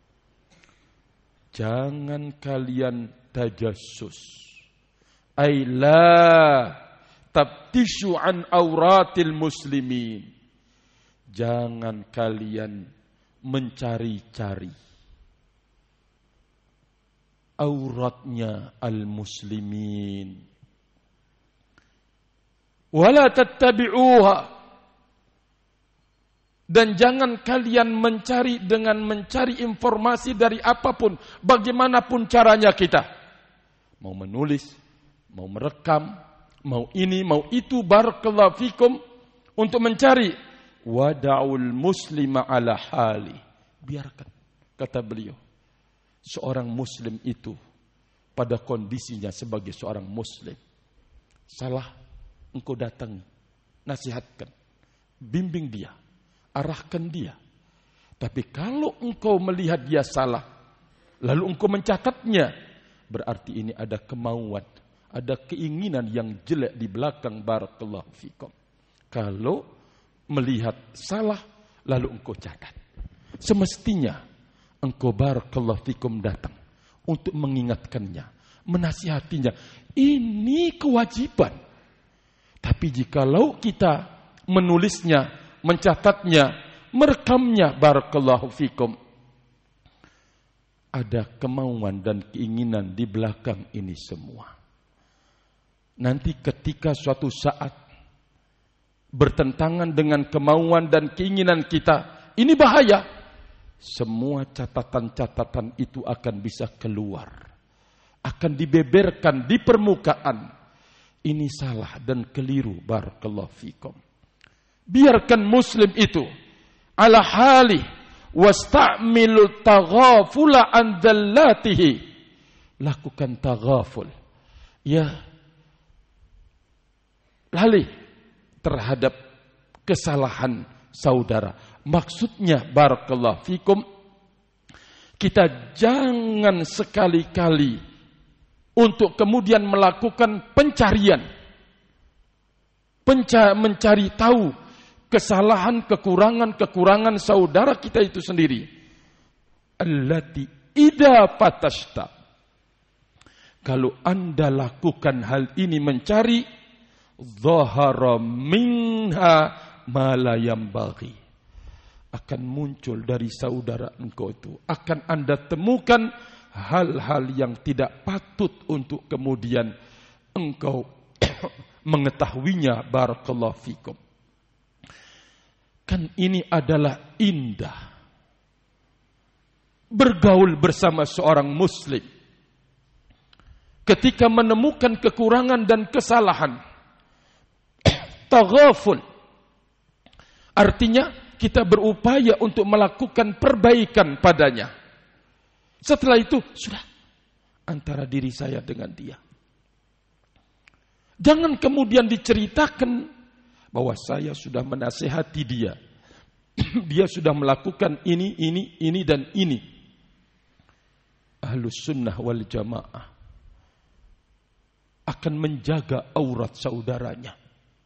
Jangan kalian tajassus. Ay la tabtishu an auratil muslimin. jangan kalian mencari-cari auratnya al-muslimin. Wala tattabi'uha, dan jangan kalian mencari dengan mencari informasi dari apapun, bagaimanapun caranya kita. Mau menulis, mau merekam, mau ini, mau itu, barakallahu fikum, untuk mencari. Wada'ul muslima ala hali. Biarkan, kata beliau, seorang muslim itu pada kondisinya sebagai seorang muslim. Salah, engkau datang, nasihatkan, bimbing dia, arahkan dia. Tapi kalau engkau melihat dia salah, lalu engkau mencatatnya, berarti ini ada kemauan, ada keinginan yang jelek di belakang, barakallahu fikum. Kalau melihat salah, lalu engkau catat, semestinya engkau, barakallahu fikum, datang untuk mengingatkannya, menasihatinya. Ini kewajiban. Tapi jikalau kita menulisnya, mencatatnya, merekamnya, barakallahu fikum, ada kemauan dan keinginan di belakang ini semua. Nanti ketika suatu saat bertentangan dengan kemauan dan keinginan kita, ini bahaya. Semua catatan-catatan itu akan bisa keluar, akan dibeberkan di permukaan. Ini salah dan keliru, barakallahu fikum. Biarkan muslim itu ala halih, wasta'milu taghafula an dhallatihi. Lakukan taghaful, ya, lalih terhadap kesalahan saudara. Maksudnya, barakallahu fikum, kita jangan sekali-kali untuk kemudian melakukan pencarian, penca- mencari tahu kesalahan, kekurangan-kekurangan saudara kita itu sendiri. Allati idza fatashta, kalau Anda lakukan hal ini, mencari, dhahara minha ma la yambaghi, akan muncul dari saudara engkau itu, akan Anda temukan hal-hal yang tidak patut untuk kemudian engkau mengetahuinya, barakallahu fikum. Kan ini adalah indah bergaul bersama seorang muslim ketika menemukan kekurangan dan kesalahan. Taghaful artinya kita berupaya untuk melakukan perbaikan padanya. Setelah itu sudah antara diri saya dengan dia. Jangan kemudian diceritakan bahwa saya sudah menasihati dia. Dia sudah melakukan ini, ini, ini, dan ini. Ahlus sunnah wal jamaah akan menjaga aurat saudaranya,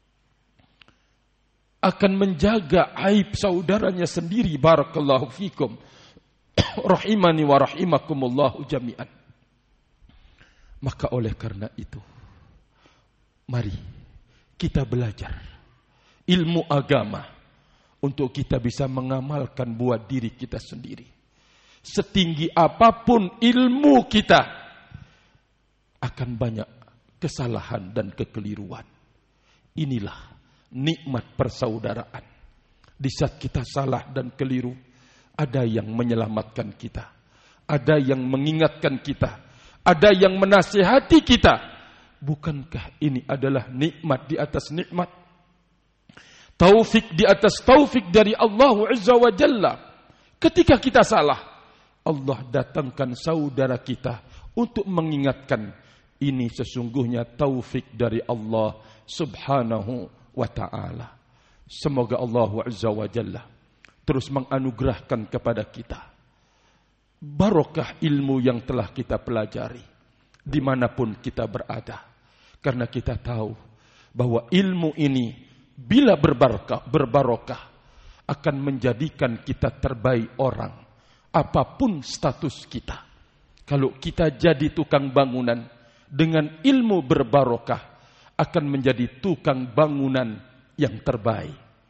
akan menjaga aib saudaranya sendiri, barakallahu fikum, rahimani wa rahimakumullahu jami'an. Maka oleh karena itu, mari kita belajar ilmu agama untuk kita bisa mengamalkan buat diri kita sendiri. Setinggi apapun ilmu kita, akan banyak kesalahan dan kekeliruan. Inilah nikmat persaudaraan. Di saat kita salah dan keliru, ada yang menyelamatkan kita, ada yang mengingatkan kita, ada yang menasihati kita. Bukankah ini adalah nikmat di atas nikmat? Taufik di atas taufik dari Allah Azza wa Jalla. Ketika kita salah, Allah datangkan saudara kita untuk mengingatkan, ini sesungguhnya taufik dari Allah Subhanahu wa ta'ala. Semoga Allah Azza wa Jalla terus menganugerahkan kepada kita barokah ilmu yang telah kita pelajari dimanapun kita berada. Karena kita tahu bahwa ilmu ini bila berbarokah, berbarokah akan menjadikan kita terbaik orang apapun status kita. Kalau kita jadi tukang bangunan, dengan ilmu berbarokah akan menjadi tukang bangunan yang terbaik.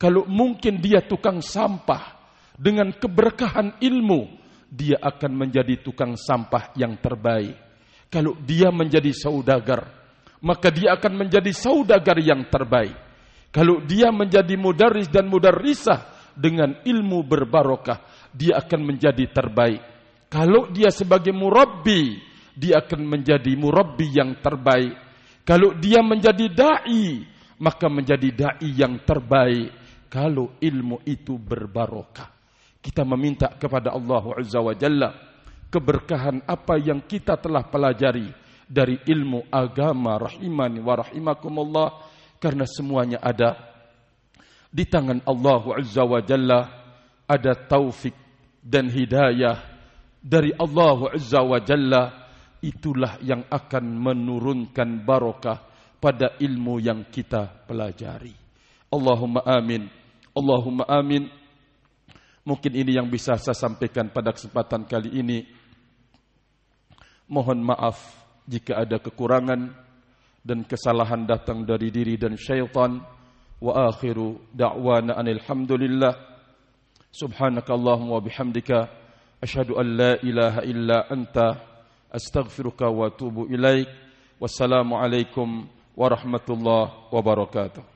Kalau mungkin dia tukang sampah, dengan keberkahan ilmu, dia akan menjadi tukang sampah yang terbaik. Kalau dia menjadi saudagar, maka dia akan menjadi saudagar yang terbaik. Kalau dia menjadi mudarris dan mudarrisah dengan ilmu berbarokah, dia akan menjadi terbaik. Kalau dia sebagai murabbi, dia akan menjadi murabbi yang terbaik. Kalau dia menjadi da'i, maka menjadi da'i yang terbaik. Kalau ilmu itu berbarokah. Kita meminta kepada Allah Azza wa Jalla keberkahan apa yang kita telah pelajari dari ilmu agama rahimani wa rahimakumullah, karena semuanya ada di tangan Allah Azza wa Jalla. Ada taufik dan hidayah dari Allah Azza wa Jalla, itulah yang akan menurunkan barokah pada ilmu yang kita pelajari. Allahumma amin, Allahumma amin. Mungkin ini yang bisa saya sampaikan pada kesempatan kali ini. Mohon maaf jika ada kekurangan dan kesalahan datang dari diri dan syaitan. Wa akhiru da'wana anil hamdulillah. Subhanakallahumma wa bihamdika asyhadu an la ilaha illa anta astaghfiruka wa atubu ilaik. Wassalamu alaikum warahmatullahi wabarakatuh.